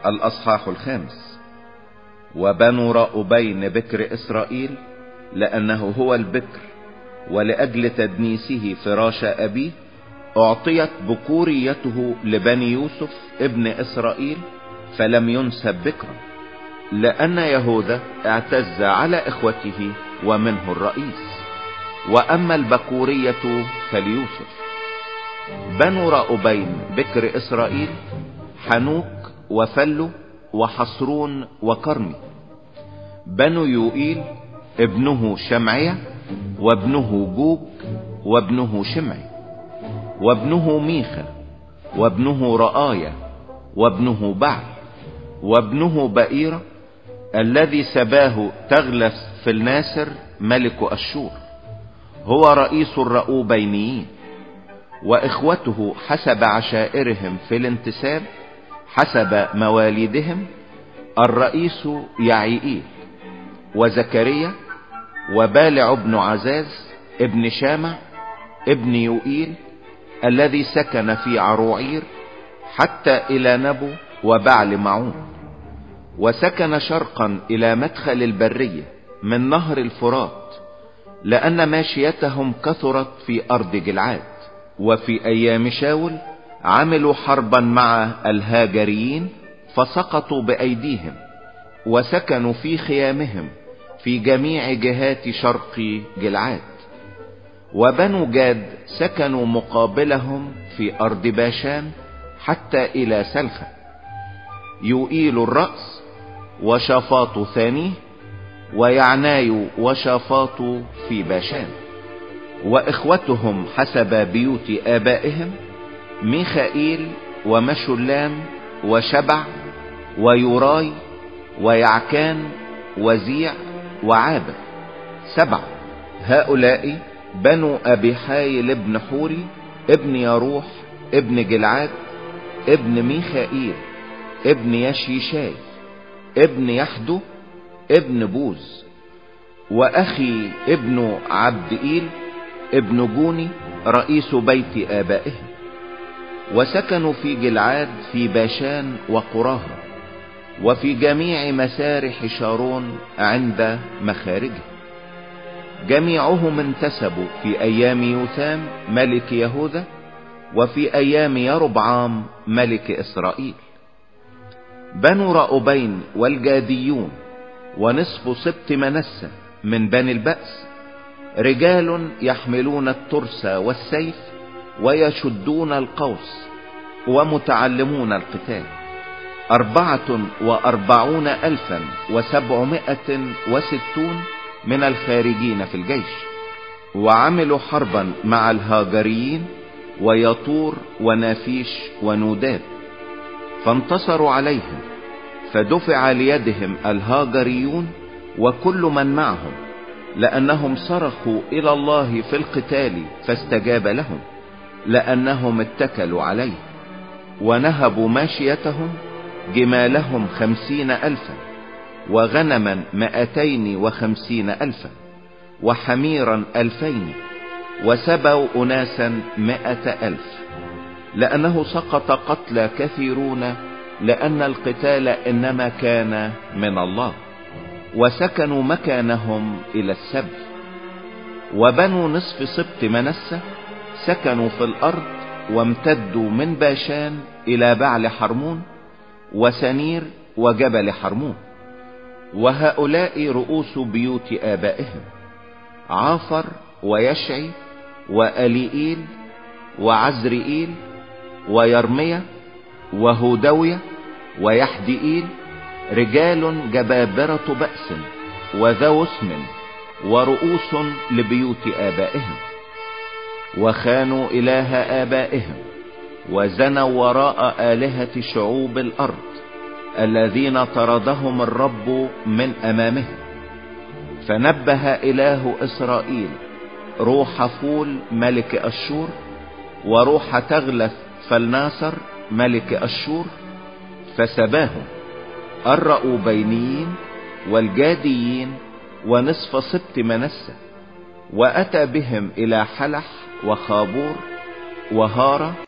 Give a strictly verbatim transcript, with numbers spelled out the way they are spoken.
الأصحاح الخامس. وبنو رأوبين بكر إسرائيل، لأنه هو البكر ولأجل تدنيسه فراش أبيه، أعطيت بكوريته لبني يوسف ابن إسرائيل، فلم ينسب بكرا، لأن يهوذا اعتز على إخوته ومنه الرئيس. وأما البكورية فليوسف. بنو رأوبين بكر إسرائيل: حنوك وفلو وحصرون وكرمي. بنو يوئيل: ابنه شمعية وابنه جوج وابنه شمعي وابنه ميخا وابنه رآية وابنه بعل وابنه بئيرة الذي سباه تغلس في الناسر ملك أشور، هو رئيس الرأوبينيين. وإخوته حسب عشائرهم في الانتساب حسب مواليدهم: الرئيس يعيئيل وزكريا وبالع ابن عزاز ابن شامع ابن يوئيل الذي سكن في عروعير حتى إلى نبو وبعل معون. وسكن شرقا إلى مدخل البرية من نهر الفرات، لأن ماشيتهم كثرت في أرض جلعاد. وفي أيام شاول عملوا حربا مع الهاجريين فسقطوا بأيديهم، وسكنوا في خيامهم في جميع جهات شرق جلعاد. وبنو جاد سكنوا مقابلهم في أرض باشان حتى إلى سلخة. يوئيل الرأس وشافاط ثانيه، ويعناي وشافاط في باشان. وإخوتهم حسب بيوت آبائهم: ميخائيل ومشلام وشبع ويوراي ويعكان وزيع وعابر، سبع. هؤلاء بنو أبي حايل ابن حوري ابن يروح ابن جلعاد ابن ميخائيل ابن يشيشاي ابن يحدو ابن بوز. وأخي ابن عبدئيل ابن جوني رئيس بيت آبائهم. وسكنوا في جلعاد في باشان وقراها، وفي جميع مسارح شارون عند مخارجه. جميعهم انتسبوا في أيام يوثام ملك يهوذا، وفي أيام يربعام ملك إسرائيل. بنو رأوبين والجاديون ونصف سبط منسى من بني البأس: رجال يحملون الترس والسيف ويشدون القوس ومتعلمون القتال، أربعة وأربعون ألفا وسبعمائة وستون من الخارجين في الجيش. وعملوا حربا مع الهاجريين ويطور ونافيش ونوداب، فانتصروا عليهم، فدفع ليدهم الهاجريون وكل من معهم، لأنهم صرخوا إلى الله في القتال فاستجاب لهم، لأنهم اتكلوا عليه. ونهبوا ماشيتهم: جمالهم خمسين ألفا، وغنما مائتين وخمسين ألفا، وحميرا ألفين، وسبوا أناسا مائة ألف، لأنه سقط قتلى كثيرون، لأن القتال إنما كان من الله. وسكنوا مكانهم إلى السبي. وبنو نصف سبط منسى سكنوا في الأرض، وامتدوا من باشان إلى بعل حرمون وسنير وجبل حرمون. وهؤلاء رؤوس بيوت آبائهم: عافر ويشعي وأليئيل وعزرئيل ويرمية وهودوية ويحدئيل، رجال جبابرة بأس وذو اسم ورؤوس لبيوت آبائهم. وخانوا إله آبائهم، وزنوا وراء آلهة شعوب الأرض الذين طردهم الرب من أمامهم. فنبه إله إسرائيل روح فول ملك أشور، وروح تغلث فالناصر ملك أشور، فسباهم الرأوبينيين والجاديين ونصف سبط منسى. وأتى بهم إلى حلح وخابور وهارة